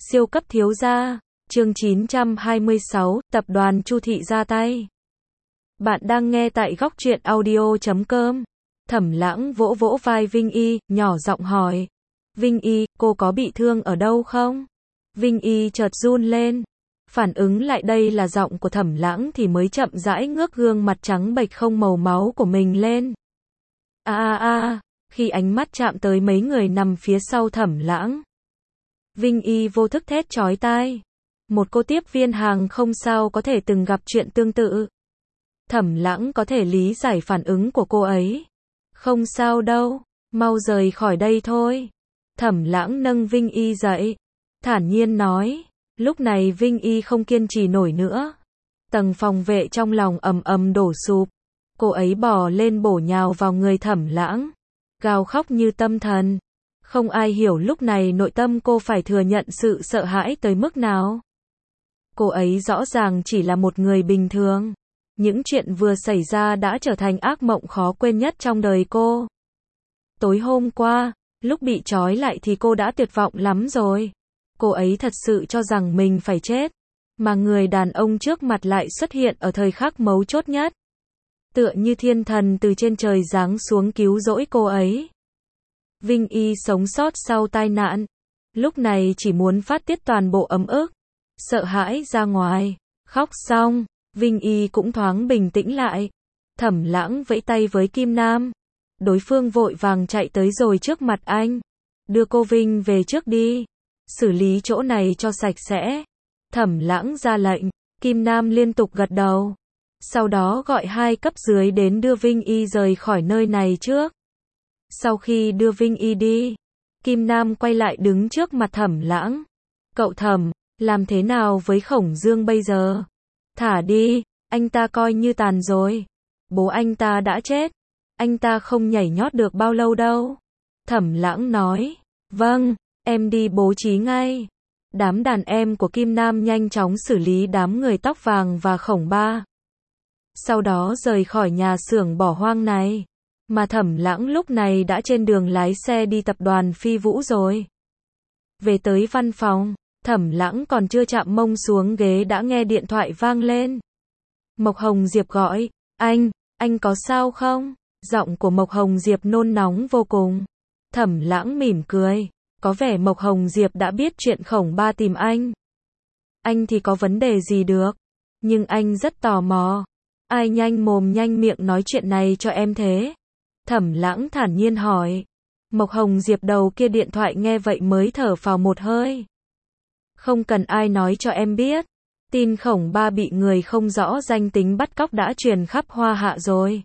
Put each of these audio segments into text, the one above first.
Siêu cấp thiếu gia, chương 926, tập đoàn Chu Thị ra tay. Bạn đang nghe tại góc truyện audio.com. Thẩm Lãng vỗ vỗ vai Vinh Y, nhỏ giọng hỏi. Vinh Y, cô có bị thương ở đâu không? Vinh Y chợt run lên. Phản ứng lại đây là giọng của Thẩm Lãng thì mới chậm rãi ngước gương mặt trắng bệch không màu máu của mình lên. Khi ánh mắt chạm tới mấy người nằm phía sau Thẩm Lãng, Vinh Y vô thức thét chói tai. Một cô tiếp viên hàng không sao có thể từng gặp chuyện tương tự. Thẩm Lãng có thể lý giải phản ứng của cô ấy. Không sao đâu, mau rời khỏi đây thôi. Thẩm Lãng nâng Vinh Y dậy, thản nhiên nói. Lúc này Vinh Y không kiên trì nổi nữa. Tầng phòng vệ trong lòng ầm ầm đổ sụp. Cô ấy bò lên bổ nhào vào người Thẩm Lãng, gào khóc như tâm thần. Không ai hiểu lúc này nội tâm cô phải thừa nhận sự sợ hãi tới mức nào. Cô ấy rõ ràng chỉ là một người bình thường. Những chuyện vừa xảy ra đã trở thành ác mộng khó quên nhất trong đời cô. Tối hôm qua, lúc bị trói lại thì cô đã tuyệt vọng lắm rồi. Cô ấy thật sự cho rằng mình phải chết. Mà người đàn ông trước mặt lại xuất hiện ở thời khắc mấu chốt nhất. Tựa như thiên thần từ trên trời giáng xuống cứu rỗi cô ấy. Vinh Y sống sót sau tai nạn. Lúc này chỉ muốn phát tiết toàn bộ ấm ức, sợ hãi ra ngoài. Khóc xong, Vinh Y cũng thoáng bình tĩnh lại. Thẩm Lãng vẫy tay với Kim Nam. Đối phương vội vàng chạy tới rồi trước mặt anh. Đưa cô Vinh về trước đi. Xử lý chỗ này cho sạch sẽ. Thẩm Lãng ra lệnh. Kim Nam liên tục gật đầu. Sau đó gọi hai cấp dưới đến đưa Vinh Y rời khỏi nơi này trước. Sau khi đưa Vinh Y đi, Kim Nam quay lại đứng trước mặt Thẩm Lãng. Cậu Thẩm, làm thế nào với Khổng Dương bây giờ? Thả đi, anh ta coi như tàn rồi. Bố anh ta đã chết. Anh ta không nhảy nhót được bao lâu đâu. Thẩm Lãng nói. Vâng, em đi bố trí ngay. Đám đàn em của Kim Nam nhanh chóng xử lý đám người tóc vàng và Khổng Ba. Sau đó rời khỏi nhà xưởng bỏ hoang này. Mà Thẩm Lãng lúc này đã trên đường lái xe đi tập đoàn Phi Vũ rồi. Về tới văn phòng, Thẩm Lãng còn chưa chạm mông xuống ghế đã nghe điện thoại vang lên. Mộc Hồng Diệp gọi. Anh có sao không? Giọng của Mộc Hồng Diệp nôn nóng vô cùng. Thẩm Lãng mỉm cười. Có vẻ Mộc Hồng Diệp đã biết chuyện Khổng Ba tìm anh. Anh thì có vấn đề gì được. Nhưng anh rất tò mò. Ai nhanh mồm nhanh miệng nói chuyện này cho em thế? Thẩm Lãng thản nhiên hỏi. Mộc Hồng Diệp đầu kia điện thoại nghe vậy mới thở phào một hơi. Không cần ai nói cho em biết. Tin Khổng Ba bị người không rõ danh tính bắt cóc đã truyền khắp Hoa Hạ rồi.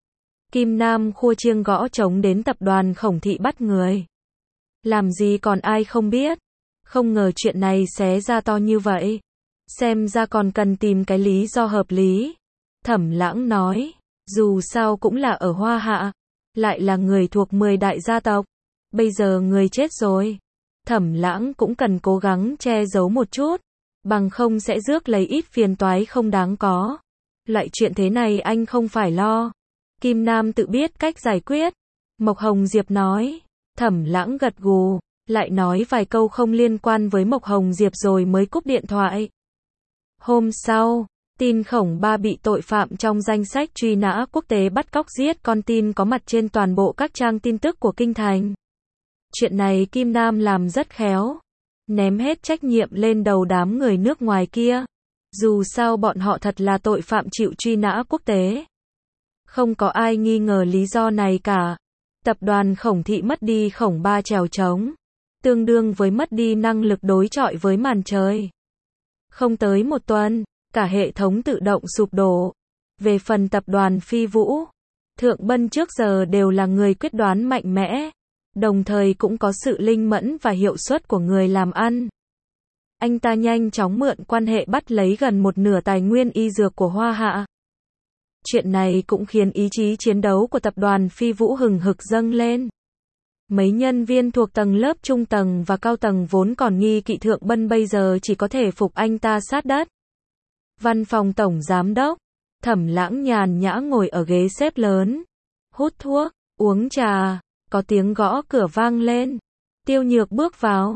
Kim Nam khua chiêng gõ trống đến tập đoàn Khổng Thị bắt người. Làm gì còn ai không biết. Không ngờ chuyện này xé ra to như vậy. Xem ra còn cần tìm cái lý do hợp lý. Thẩm Lãng nói. Dù sao cũng là ở Hoa Hạ. Lại là người thuộc 10 đại gia tộc. Bây giờ người chết rồi. Thẩm Lãng cũng cần cố gắng che giấu một chút. Bằng không sẽ rước lấy ít phiền toái không đáng có. Loại chuyện thế này anh không phải lo. Kim Nam tự biết cách giải quyết. Mộc Hồng Diệp nói. Thẩm Lãng gật gù. Lại nói vài câu không liên quan với Mộc Hồng Diệp rồi mới cúp điện thoại. Hôm sau, tin Khổng Ba bị tội phạm trong danh sách truy nã quốc tế bắt cóc giết con tin có mặt trên toàn bộ các trang tin tức của Kinh Thành. Chuyện này Kim Nam làm rất khéo. Ném hết trách nhiệm lên đầu đám người nước ngoài kia. Dù sao bọn họ thật là tội phạm chịu truy nã quốc tế. Không có ai nghi ngờ lý do này cả. Tập đoàn Khổng Thị mất đi Khổng Ba trèo trống. Tương đương với mất đi năng lực đối chọi với màn trời. Không tới một tuần, cả hệ thống tự động sụp đổ. Về phần tập đoàn Phi Vũ, Thượng Bân trước giờ đều là người quyết đoán mạnh mẽ. Đồng thời cũng có sự linh mẫn và hiệu suất của người làm ăn. Anh ta nhanh chóng mượn quan hệ bắt lấy gần một nửa tài nguyên y dược của Hoa Hạ. Chuyện này cũng khiến ý chí chiến đấu của tập đoàn Phi Vũ hừng hực dâng lên. Mấy nhân viên thuộc tầng lớp trung tầng và cao tầng vốn còn nghi kỵ Thượng Bân bây giờ chỉ có thể phục anh ta sát đất. Văn phòng tổng giám đốc, Thẩm Lãng nhàn nhã ngồi ở ghế xếp lớn, hút thuốc, uống trà, có tiếng gõ cửa vang lên. Tiêu Nhược bước vào,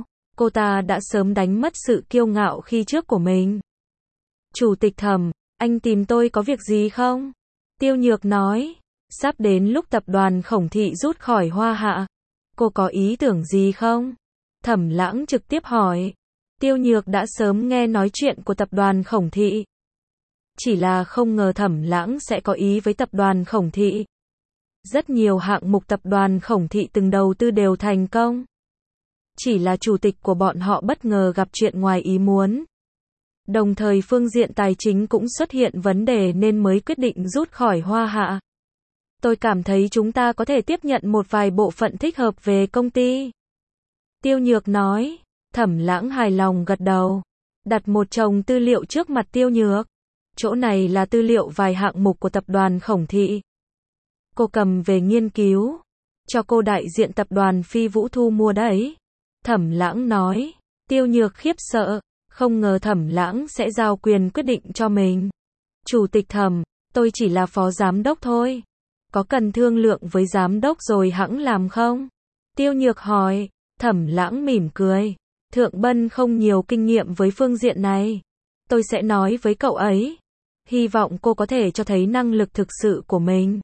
cô ta đã sớm đánh mất sự kiêu ngạo khi trước của mình. Chủ tịch Thẩm, anh tìm tôi có việc gì không? Tiêu Nhược nói, sắp đến lúc tập đoàn Khổng Thị rút khỏi Hoa Hạ. Cô có ý tưởng gì không? Thẩm Lãng trực tiếp hỏi. Tiêu Nhược đã sớm nghe nói chuyện của tập đoàn Khổng Thị. Chỉ là không ngờ Thẩm Lãng sẽ có ý với tập đoàn Khổng Thị. Rất nhiều hạng mục tập đoàn Khổng Thị từng đầu tư đều thành công. Chỉ là chủ tịch của bọn họ bất ngờ gặp chuyện ngoài ý muốn. Đồng thời phương diện tài chính cũng xuất hiện vấn đề nên mới quyết định rút khỏi Hoa Hạ. Tôi cảm thấy chúng ta có thể tiếp nhận một vài bộ phận thích hợp về công ty. Tiêu Nhược nói. Thẩm Lãng hài lòng gật đầu. Đặt một chồng tư liệu trước mặt Tiêu Nhược. Chỗ này là tư liệu vài hạng mục của tập đoàn Khổng Thị. Cô cầm về nghiên cứu. Cho cô đại diện tập đoàn Phi Vũ thu mua đấy. Thẩm Lãng nói. Tiêu Nhược khiếp sợ. Không ngờ Thẩm Lãng sẽ giao quyền quyết định cho mình. Chủ tịch Thẩm, tôi chỉ là phó giám đốc thôi. Có cần thương lượng với giám đốc rồi hẵng làm không? Tiêu Nhược hỏi. Thẩm Lãng mỉm cười. Thượng Bân không nhiều kinh nghiệm với phương diện này. Tôi sẽ nói với cậu ấy. Hy vọng cô có thể cho thấy năng lực thực sự của mình.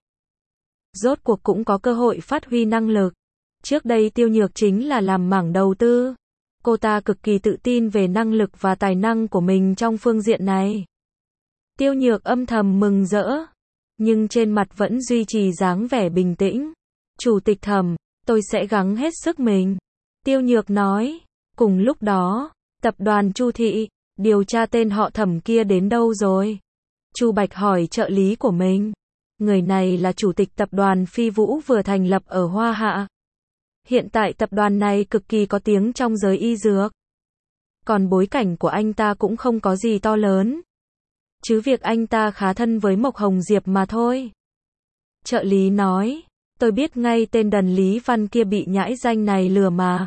Rốt cuộc cũng có cơ hội phát huy năng lực. Trước đây Tiêu Nhược chính là làm mảng đầu tư. Cô ta cực kỳ tự tin về năng lực và tài năng của mình trong phương diện này. Tiêu Nhược âm thầm mừng rỡ. Nhưng trên mặt vẫn duy trì dáng vẻ bình tĩnh. Chủ tịch Thẩm, tôi sẽ gắng hết sức mình. Tiêu Nhược nói. Cùng lúc đó, tập đoàn Chu Thị, điều tra tên họ Thẩm kia đến đâu rồi? Chu Bạch hỏi trợ lý của mình. Người này là chủ tịch tập đoàn Phi Vũ vừa thành lập ở Hoa Hạ. Hiện tại tập đoàn này cực kỳ có tiếng trong giới y dược. Còn bối cảnh của anh ta cũng không có gì to lớn. Chứ việc anh ta khá thân với Mộc Hồng Diệp mà thôi. Trợ lý nói, tôi biết ngay tên đần Lý Văn kia bị nhãi danh này lừa mà.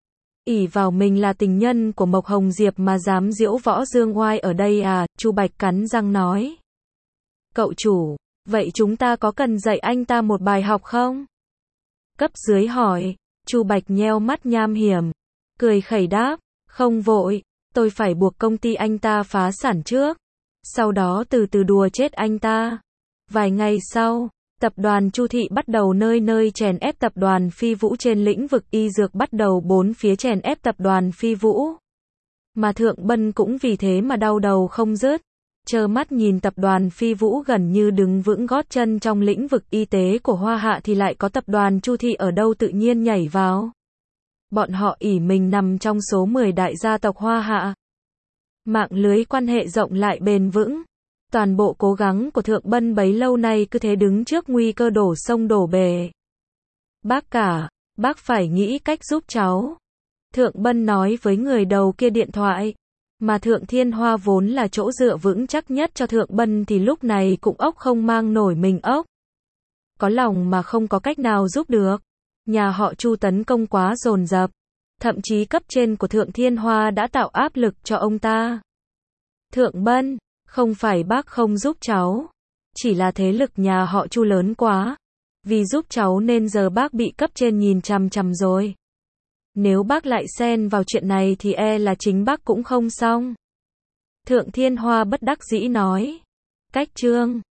Ỷ vào mình là tình nhân của Mộc Hồng Diệp mà dám giễu võ dương oai ở đây à, Chu Bạch cắn răng nói. Cậu chủ, vậy chúng ta có cần dạy anh ta một bài học không? Cấp dưới hỏi. Chu Bạch nheo mắt nham hiểm. Cười khẩy đáp. Không vội, tôi phải buộc công ty anh ta phá sản trước. Sau đó từ từ đùa chết anh ta. Vài ngày sau, tập đoàn Chu Thị bắt đầu nơi nơi chèn ép tập đoàn Phi Vũ trên lĩnh vực y dược, bắt đầu bốn phía chèn ép tập đoàn Phi Vũ. Mà Thượng Bân cũng vì thế mà đau đầu không dứt. Trơ mắt nhìn tập đoàn Phi Vũ gần như đứng vững gót chân trong lĩnh vực y tế của Hoa Hạ thì lại có tập đoàn Chu Thị ở đâu tự nhiên nhảy vào. Bọn họ ỷ mình nằm trong số 10 đại gia tộc Hoa Hạ. Mạng lưới quan hệ rộng lại bền vững. Toàn bộ cố gắng của Thượng Bân bấy lâu nay cứ thế đứng trước nguy cơ đổ sông đổ bể. Bác cả, bác phải nghĩ cách giúp cháu. Thượng Bân nói với người đầu kia điện thoại. Mà Thượng Thiên Hoa vốn là chỗ dựa vững chắc nhất cho Thượng Bân thì lúc này cũng ốc không mang nổi mình ốc. Có lòng mà không có cách nào giúp được. Nhà họ Chu tấn công quá dồn dập. Thậm chí cấp trên của Thượng Thiên Hoa đã tạo áp lực cho ông ta. Thượng Bân, không phải bác không giúp cháu. Chỉ là thế lực nhà họ Chu lớn quá. Vì giúp cháu nên giờ bác bị cấp trên nhìn chằm chằm rồi. Nếu bác lại xen vào chuyện này thì e là chính bác cũng không xong. Thượng Thiên Hoa bất đắc dĩ nói. Cách chương